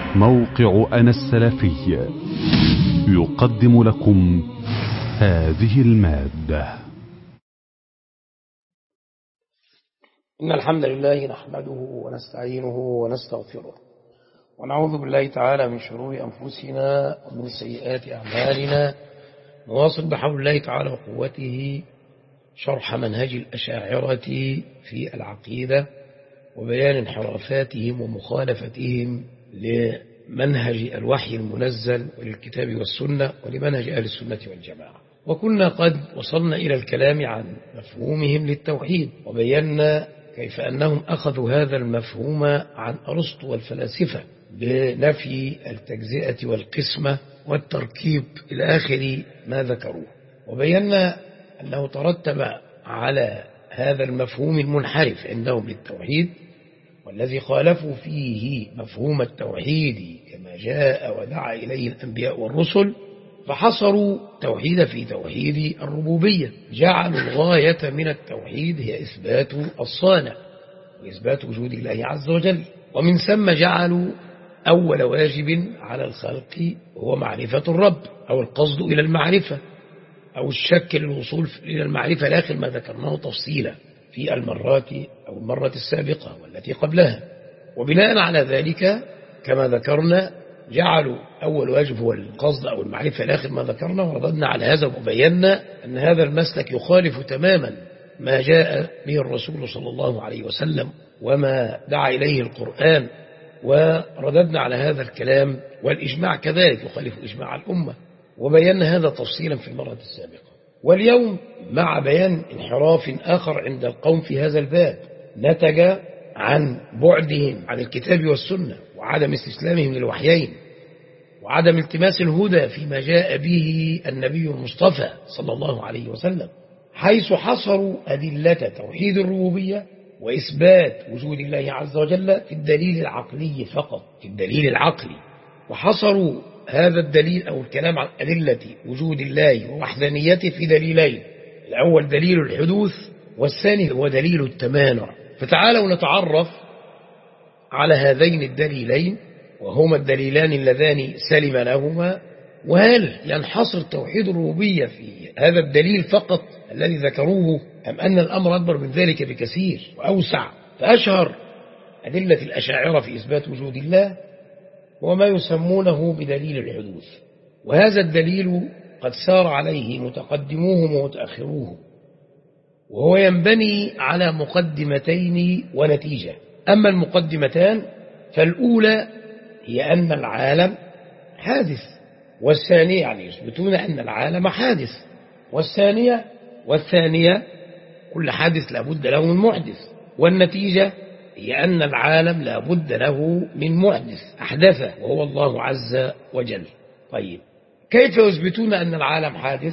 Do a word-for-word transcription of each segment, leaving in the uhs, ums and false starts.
موقع أنا السلفي يقدم لكم هذه المادة. إن الحمد لله نحمده ونستعينه ونستغفره ونعوذ بالله تعالى من شرور أنفسنا ومن سيئات أعمالنا. نواصل بحول الله تعالى وقوته شرح منهج الأشاعرة في العقيدة وبيان انحرافاتهم ومخالفتهم لمنهج الوحي المنزل وللكتاب والسنة ولمنهج أهل السنة والجماعة. وكنا قد وصلنا إلى الكلام عن مفهومهم للتوحيد، وبينا كيف أنهم أخذوا هذا المفهوم عن أرسطو والفلاسفة بنفي التجزئة والقسمة والتركيب إلى آخر ما ذكروه. وبينا أنه ترتب على هذا المفهوم المنحرف عندهم للتوحيد، والذي خالفوا فيه مفهوم التوحيد كما جاء ودعا إليه الأنبياء والرسل، فحصروا التوحيد في توحيد الربوبية، جعلوا الغاية من التوحيد هي إثبات الصانع وإثبات وجود الله عز وجل، ومن ثم جعلوا أول واجب على الخلق هو معرفة الرب أو القصد إلى المعرفة أو الشك للوصول إلى المعرفة لآخر ما ذكرناه تفصيلا في المرات أو المرة السابقة والتي قبلها. وبناء على ذلك كما ذكرنا جعلوا أول واجب هو القصد أو المعرفة لآخر ما ذكرنا، ورددنا على هذا وبينا أن هذا المسلك يخالف تماما ما جاء به الرسول صلى الله عليه وسلم وما دعا إليه القرآن، ورددنا على هذا الكلام، والإجماع كذلك يخالف إجماع الأمة، وبينا هذا تفصيلا في المرة السابقة. واليوم مع بيان انحراف آخر عند القوم في هذا الباب نتج عن بعدهم عن الكتاب والسنة وعدم استسلامهم للوحيين وعدم التماس الهدى فيما جاء به النبي المصطفى صلى الله عليه وسلم، حيث حصروا أدلة توحيد الربوبية وإثبات وجود الله عز وجل في الدليل العقلي فقط، في الدليل العقلي، وحصروا هذا الدليل أو الكلام عن أدلة وجود الله ووحدانيته في دليلين: الأول دليل الحدوث والثاني هو دليل التمانع. فتعالوا نتعرف على هذين الدليلين وهما الدليلان اللذان سلم لهما، وهل ينحصر توحيد الربوبية في هذا الدليل فقط الذي ذكروه أم أن الأمر أكبر من ذلك بكثير وأوسع. فأشهر أدلة الأشاعرة في إثبات وجود الله هو ما يسمونه بدليل الحدوث، وهذا الدليل قد سار عليه متقدموهم ومتأخروهم، وهو ينبني على مقدمتين ونتيجة. أما المقدمتان فالأولى هي أن العالم حادث، والثانية يعني يثبتون أن العالم حادث، والثانية والثانية كل حادث لابد له من محدث، والنتيجة هي أن العالم لابد له من محدث أحدثه وهو الله عز وجل. طيب كيف يثبتون أن العالم حادث؟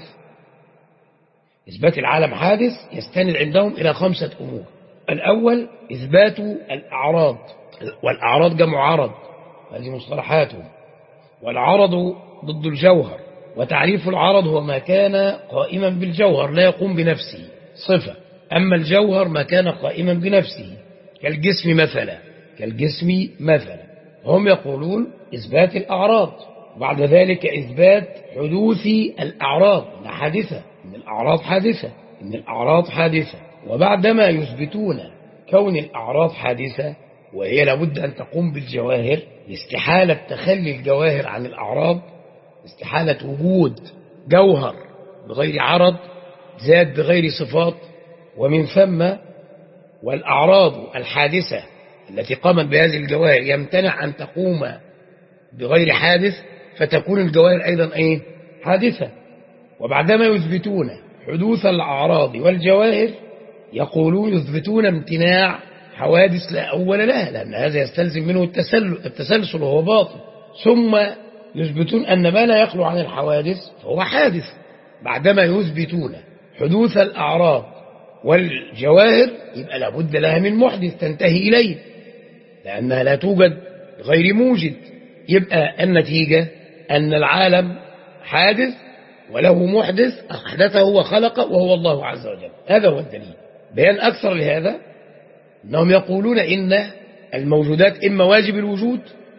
إثبات العالم حادث يستند عندهم إلى خمسة أمور. الأول إثبات الأعراض، والأعراض جمع عرض، هذه مصطلحاتهم، والعرض ضد الجوهر، وتعريف العرض هو ما كان قائما بالجوهر لا يقوم بنفسه صفة، أما الجوهر ما كان قائما بنفسه كالجسم مثلا كالجسم مثلا هم يقولون إثبات الأعراض، وبعد ذلك إثبات حدوث الأعراض، إن حادثة إن الأعراض حادثة إن الأعراض حادثة وبعدما يثبتون كون الأعراض حادثة وهي لابد أن تقوم بالجواهر لاستحالة تخلي الجواهر عن الأعراض، استحالة وجود جوهر بغير عرض ذات بغير صفات، ومن ثم والأعراض الحادثة التي قامت بهذه الجواهر يمتنع أن تقوم بغير حادث، فتكون الجواهر أيضا أيه؟ حادثة. وبعدما يثبتون حدوث الأعراض والجواهر يقولون يثبتون امتناع حوادث لا أول لها، لأن هذا يستلزم منه التسلسل وهو باطل، ثم يثبتون أن ما لا يخلو عن الحوادث فهو حادث. بعدما يثبتون حدوث الأعراض والجواهر يبقى لابد لها من محدث تنتهي إليه، لأنها لا توجد غير موجد. يبقى النتيجة أن العالم حادث وله محدث أحدثه وخلقه وهو الله عز وجل. هذا هو الدليل. بيان أكثر لهذا أنهم يقولون إن الموجودات إما واجب الوجود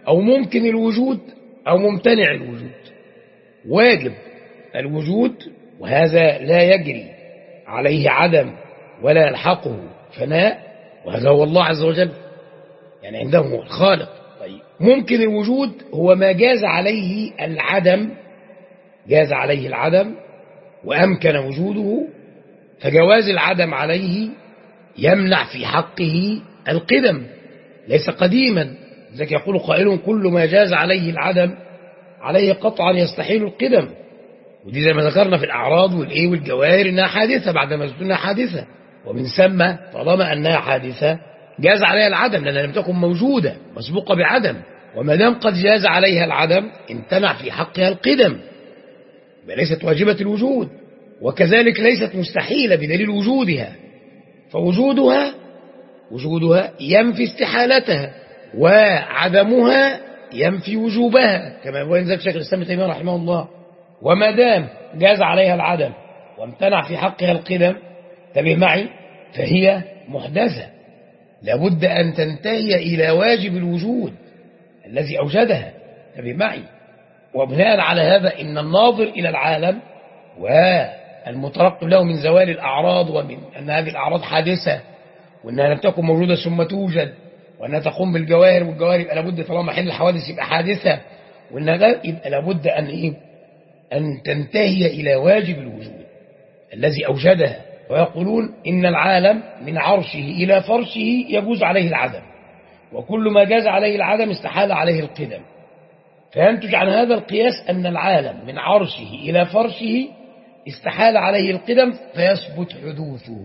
أو ممكن الوجود أو ممتنع الوجود. واجب الوجود وهذا لا يجري عليه عدم ولا يلحقه فناء، وهذا هو الله عز وجل، يعني عنده هو الخالق. طيب ممكن الوجود هو ما جاز عليه العدم، جاز عليه العدم وأمكن وجوده، فجواز العدم عليه يمنع في حقه القدم، ليس قديما. ذلك يقول قائل كل ما جاز عليه العدم عليه قطعا يستحيل القدم، ودي زي ما ذكرنا في الأعراض والإيه والجواهر إنها حادثة بعد ما تكون حادثة، ومن ثم طالما أنها حادثة جاز عليها العدم لأنها لم تكن موجودة مسبوقة بعدم، وما دام قد جاز عليها العدم امتنع في حقها القدم، ليست واجبة الوجود، وكذلك ليست مستحيلة بدليل وجودها، فوجودها وجودها ينفي استحالتها، وعدمها ينفي وجوبها، كما يقول ذلك شيخ الإسلام ابن تيمية رحمه الله. وما دام جاز عليها العدم وامتنع في حقها القدم، انتبه معي، فهي محدثة، لابد أن تنتهي إلى واجب الوجود الذي أوجدها، انتبه معي. وبناء على هذا إن الناظر إلى العالم والمترقب له من زوال الأعراض، ومن أن هذه الأعراض حادثة وأنها لم تكن موجودة ثم توجد، وأنها تقوم بالجواهر، والجواهر يبقى لابد طالما محل الحوادث يبقى حادثة، وأنها يبقى لابد أن إيه؟ أن تنتهي إلى واجب الوجود الذي أوجدها. ويقولون إن العالم من عرشه إلى فرشه يجوز عليه العدم، وكل ما جاز عليه العدم استحال عليه القدم، فينتج عن هذا القياس أن العالم من عرشه إلى فرشه استحال عليه القدم فيثبت حدوثه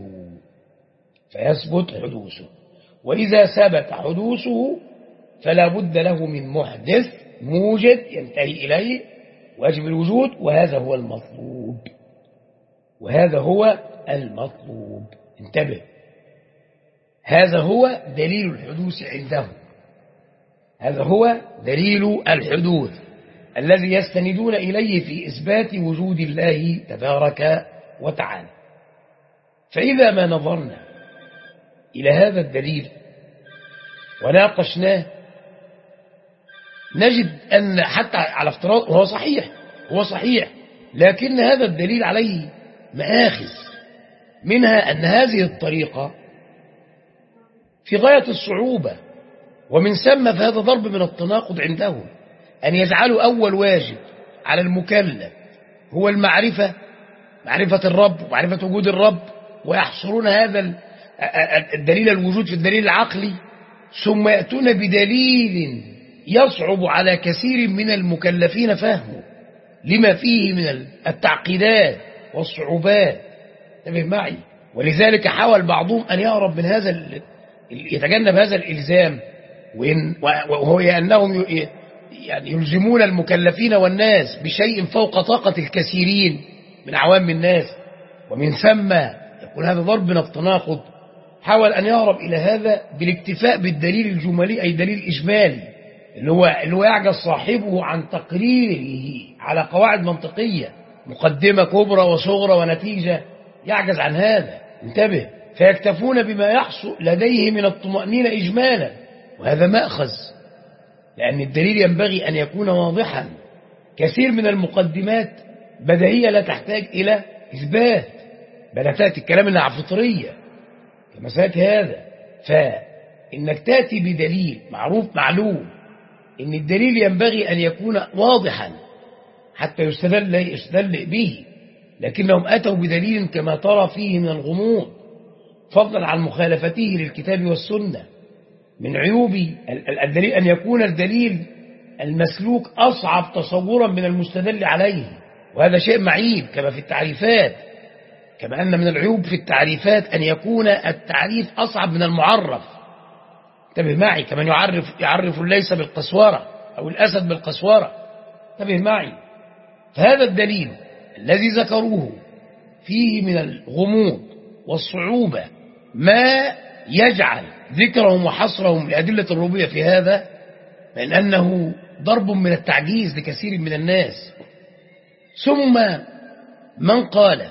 فيثبت حدوثه وإذا ثبت حدوثه فلا بد له من محدث موجد ينتهي إليه واجب الوجود، وهذا هو المطلوب وهذا هو المطلوب انتبه، هذا هو دليل الحدوث عنده، هذا هو دليل الحدوث الذي يستندون إليه في إثبات وجود الله تبارك وتعالى. فإذا ما نظرنا إلى هذا الدليل وناقشناه نجد أن حتى على افتراض وهو صحيح هو صحيح لكن هذا الدليل عليه مآخذ، منها أن هذه الطريقة في غاية الصعوبة، ومن ثم فهذا ضرب من التناقض عندهم أن يجعلوا أول واجب على المكلف هو المعرفة، معرفة الرب ومعرفة وجود الرب، ويحصرون هذا الدليل الوجود في الدليل العقلي، ثم يأتون بدليل يصعب على كثير من المكلفين فهمه لما فيه من التعقيدات والصعوبات، انتبه معي. ولذلك حاول بعضهم أن يهرب من هذا، يتجنب هذا الإلزام، وهو أنهم يعني يلزمون المكلفين والناس بشيء فوق طاقة الكثيرين من عوام الناس، ومن ثم يكون هذا ضرب من التناقض. حاول أن يهرب إلى هذا بالاكتفاء بالدليل الجمالي أي دليل إجمالي اللي هو, اللي هو يعجز صاحبه عن تقريره على قواعد منطقية، مقدمة كبرى وصغرى ونتيجة، يعجز عن هذا انتبه، فيكتفون بما يحصل لديه من الطمأنينة إجمالا، وهذا مأخذ، لأن الدليل ينبغي أن يكون واضحا. كثير من المقدمات بديهية لا تحتاج إلى إثبات، بل تأتي الكلام إنها فطرية كما سيأتي هذا. فإنك تأتي بدليل معروف معلوم إن الدليل ينبغي أن يكون واضحا حتى يستدل, يستدل به، لكنهم أتوا بدليل كما ترى فيه من الغموض، فضلا عن مخالفته للكتاب والسنة. من عيوب الدليل أن يكون الدليل المسلوك أصعب تصورا من المستدل عليه، وهذا شيء معيب كما في التعريفات، كما أن من العيوب في التعريفات أن يكون التعريف أصعب من المعرف، انتبه معي، كمن يعرف, يعرف الليث بالقسورة أو الأسد بالقسورة، انتبه معي. فهذا الدليل الذي ذكروه فيه من الغموض والصعوبة ما يجعل ذكرهم وحصرهم لأدلة الربوبية في هذا من أنه ضرب من التعجيز لكثير من الناس. ثم من قال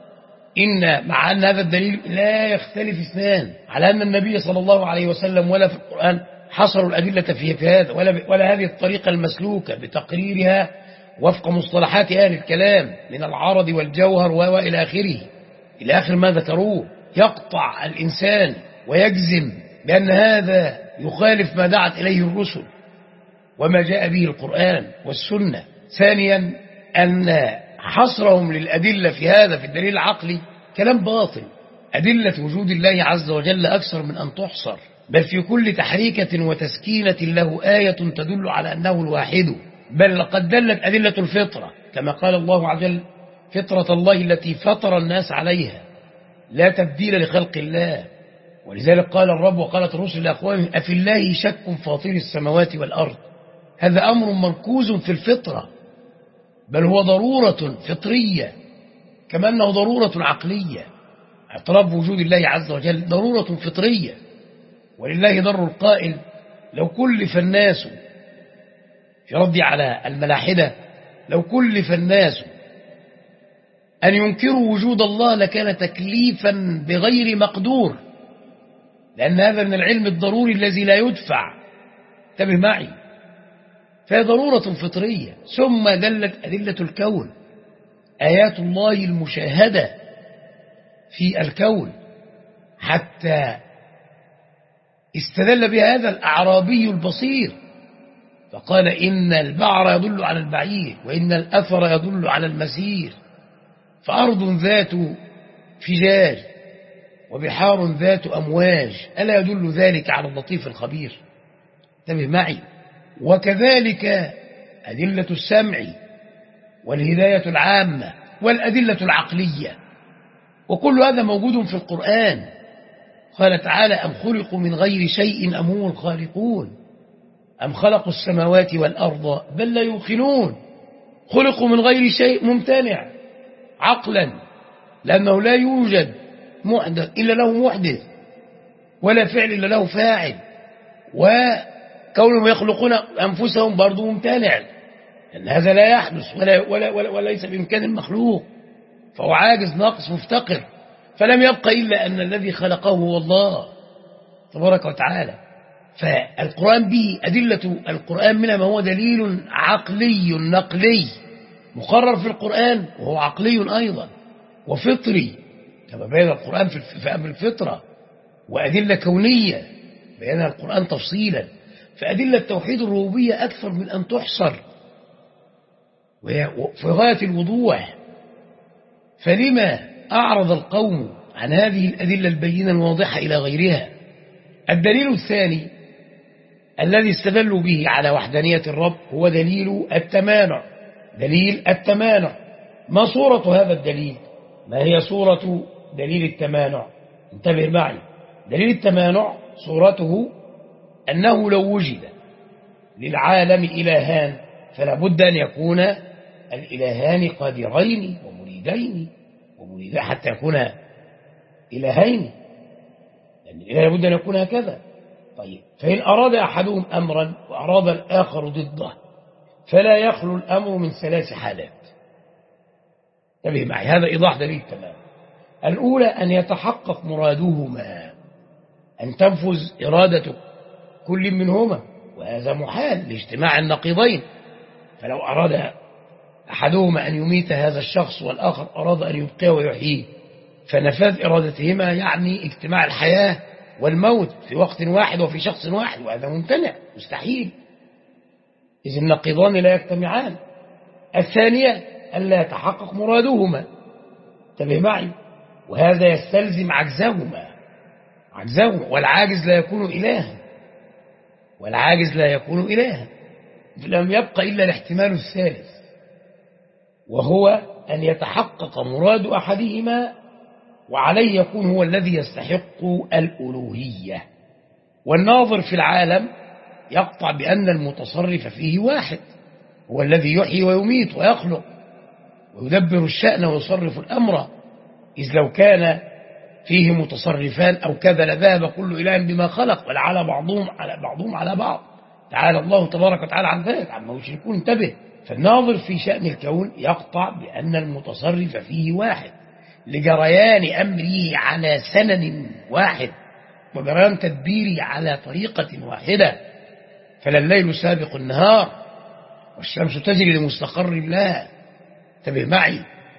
إن مع أن هذا الدليل لا يختلف اثنان على أن النبي صلى الله عليه وسلم ولا في القرآن حصروا الأدلة في هذا ولا, ولا هذه الطريقة المسلوكة بتقريرها وفق مصطلحات أهل الكلام من العرض والجوهر وإلى آخره، إلى آخر ما ذكروه. يقطع الإنسان ويجزم بأن هذا يخالف ما دعت إليه الرسل وما جاء به القرآن والسنة. ثانيا أن حصرهم للأدلة في هذا في الدليل العقلي كلام باطل. أدلة وجود الله عز وجل أكثر من أن تحصر، بل في كل تحريكة وتسكينة له آية تدل على أنه الواحد، بل لقد دلت أدلة الفطرة كما قال الله عز وجل: فطرة الله التي فطر الناس عليها لا تبديل لخلق الله. ولذلك قال الرب وقالت الرسل لأقوامهم: أفي الله شك فاطر السماوات والأرض. هذا أمر مركوز في الفطرة، بل هو ضرورة فطرية كما أنه ضرورة عقلية. اعتراف بوجود الله عز وجل ضرورة فطرية. ولله ضر القائل: لو كلف الناس، في رد على الملاحدة، لو كلف الناس أن ينكروا وجود الله لكان تكليفا بغير مقدور، لأن هذا من العلم الضروري الذي لا يدفع. انتبه معي، فهي ضرورة فطرية. ثم دلت أدلة الكون، آيات الله المشاهدة في الكون، حتى استدل بهذا الأعرابي البصير فقال: إن البعر يدل على البعير، وإن الأثر يدل على المسير، فأرض ذات فجاج وبحار ذات أمواج، ألا يدل ذلك على اللطيف الخبير؟ انتبه معي. وكذلك أدلة السمع والهداية العامة والأدلة العقلية، وكل هذا موجود في القرآن. قال تعالى: أم خلقوا من غير شيء أم هم الخالقون أم خلقوا السماوات والأرض بل لا يوقنون. خلقوا من غير شيء ممتنع عقلا، لأنه لا يوجد محدث إلا له محدث، ولا فعل إلا له فاعل، وكونهم يخلقون أنفسهم برضو ممتنع، لأن هذا لا يحدث ولا ولا ولا وليس بإمكان المخلوق، فهو عاجز ناقص مفتقر. فلم يبق إلا أن الذي خلقه هو الله تبارك وتعالى. فالقرآن به أدلة القرآن منها ما هو دليل عقلي نقلي مقرر في القرآن، وهو عقلي أيضا وفطري كما بين القرآن في أمر الفطرة، وأدلة كونية بينها القرآن تفصيلا. فأدلة توحيد الربوبية أكثر من أن تحصر في غاية الوضوح. فلما أعرض القوم عن هذه الأدلة البينة الواضحة إلى غيرها؟ الدليل الثاني الذي استدلوا به على وحدانية الرب هو دليل التمانع. دليل التمانع، ما صورة هذا الدليل؟ ما هي صورة دليل التمانع؟ انتبه معي. دليل التمانع صورته أنه لو وجد للعالم إلهان فلا بد أن يكون الإلهان قادرين ومريدين ومريدين حتى يكون إلهين، لأن الإله لابد أن يكون هكذا. طيب، فإن أراد أحدهم أمرا وأراد الآخر ضده فلا يخلو الأمر من ثلاث حالات. انتبه معي، هذا إيضاح دليل التمام. الأولى أن يتحقق مرادهما، أن تنفذ إرادة كل منهما، وهذا محال لاجتماع النقيضين. فلو أراد أحدهما أن يميت هذا الشخص والآخر أراد أن يبقيه ويحييه، فنفاذ إرادتهما يعني اجتماع الحياة والموت في وقت واحد وفي شخص واحد، وهذا ممتنع مستحيل، إذ النقيضان لا يجتمعان. الثانية ألا يتحقق مرادهما، انتبه معي، وهذا يستلزم عجزهما عجزهما والعاجز لا يكون إلها والعاجز لا يكون إلها لم يبق إلا الاحتمال الثالث، وهو أن يتحقق مراد أحدهما وعليه يكون هو الذي يستحق الألوهية. والناظر في العالم يقطع بأن المتصرف فيه واحد، هو الذي يحيي ويميت ويخلق ويدبر الشأن ويصرف الأمر، إذ لو كان فيه متصرفان أو كذا لذهب كل إله بما خلق ولعلى بعضهم على بعضهم على بعض، تعالى الله تبارك وتعالى عن ذلك عما يشركون. انتبه، فالناظر في شأن الكون يقطع بأن المتصرف فيه واحد لجريان أمره على سنن واحد، وجريان تدبيري على طريقة واحدة، فلا الليل سابق النهار والشمس تجري لمستقر لها، انتبه معي،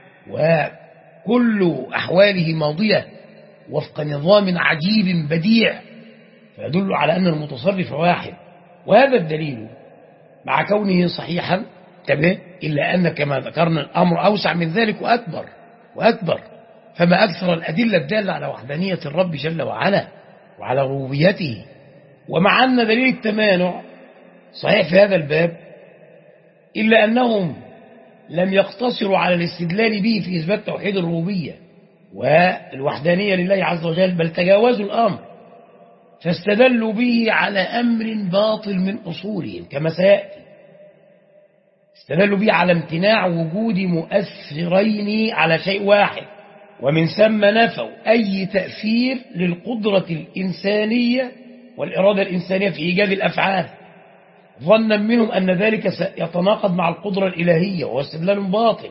وكل أحواله ماضية وفق نظام عجيب بديع، فيدل على أن المتصرف واحد. وهذا الدليل مع كونه صحيحا انتبه، إلا أن كما ذكرنا الأمر أوسع من ذلك وأكبر وأكبر، فما أكثر الأدلة الدالة على وحدانية الرب جل وعلا وعلى ربوبيته. ومع أن دليل التمانع صحيح في هذا الباب، إلا أنهم لم يقتصروا على الاستدلال به في إثبات توحيد الربوبية والوحدانية لله عز وجل، بل تجاوزوا الأمر فاستدلوا به على أمر باطل من أصولهم كما سيأتي. استدلوا به على امتناع وجود مؤثرين على شيء واحد، ومن ثم نفوا أي تأثير للقدرة الإنسانية والإرادة الإنسانية في إيجاد الأفعال، ظنا منهم أن ذلك سيتناقض مع القدرة الإلهية، وهو استدلال باطل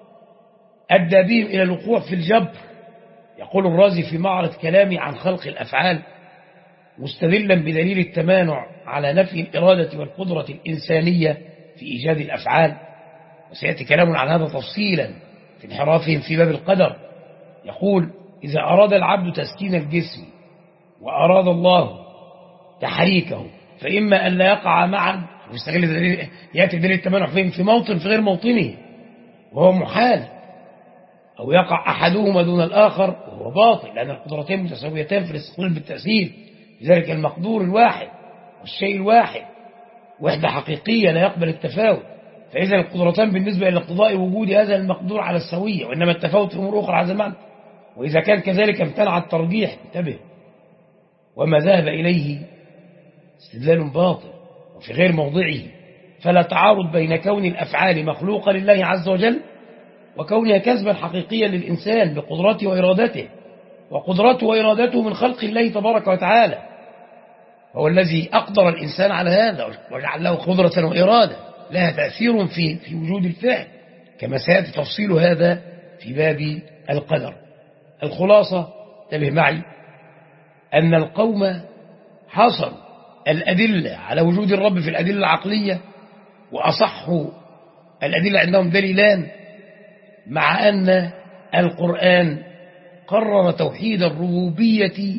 أدى بهم إلى الوقوع في الجبر. يقول الرازي في معرض كلامي عن خلق الأفعال مستدلا بدليل التمانع على نفي الإرادة والقدرة الإنسانية في إيجاد الأفعال، وسيأتي كلام عن هذا تفصيلا في انحرافهم في باب القدر. يقول: إذا أراد العبد تسكين الجسم وأراد الله تحريكه، فإما أن لا يقع معا، يأتي دليل التمانع فيهم في موطن في غير موطنه وهو محال، أو يقع أحدهما دون الآخر وهو باطل، لأن القدرتين متساويتان في الاستقلال بالتأثير، لذلك المقدور الواحد والشيء الواحد وحدة حقيقية لا يقبل التفاوت. فإذا القدرتان بالنسبة إلى اقتضاء وجود هذا المقدور على السوية، وإنما التفاوت في أمور أخرى على المعنى. وإذا كان كذلك امتنع الترجيح، انتبه، وما ذهب إليه استدلال باطل وفي غير موضعه، فلا تعارض بين كون الأفعال مخلوقة لله عز وجل وكونها كسبا حقيقيا للإنسان بقدرته وإرادته، وقدرته وإرادته من خلق الله تبارك وتعالى، هو الذي أقدر الإنسان على هذا وجعل له قدرة وإرادة لها تأثير في في وجود الفعل، كما سيأتي تفصيل هذا في باب القدر. الخلاصة انتبه معي أن القوم حصلوا الأدلة على وجود الرب في الأدلة العقلية، وأصح الأدلة عندهم دليلان، مع أن القرآن قرر توحيد الربوبية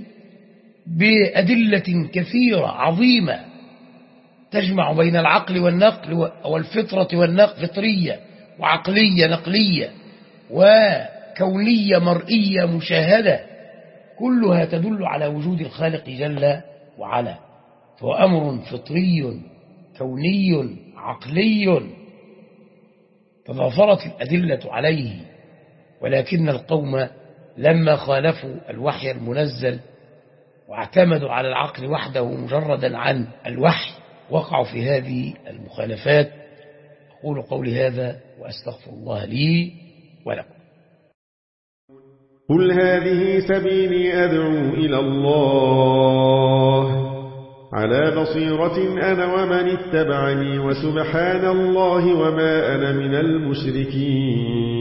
بأدلة كثيرة عظيمة تجمع بين العقل والنقل والفطرة والنقل، فطرية وعقلية نقلية وكونية مرئية مشاهدة، كلها تدل على وجود الخالق جل وعلا. فهو أمر فطري كوني عقلي تضافرت الأدلة عليه، ولكن القوم لما خالفوا الوحي المنزل واعتمدوا على العقل وحده مجردا عن الوحي وقعوا في هذه المخالفات. أقول قولي هذا وأستغفر الله لي ولكم. قل هذه سبيلي أدعو إلى الله على بصيرة أنا ومن اتبعني، وسبحان الله وما أنا من المشركين.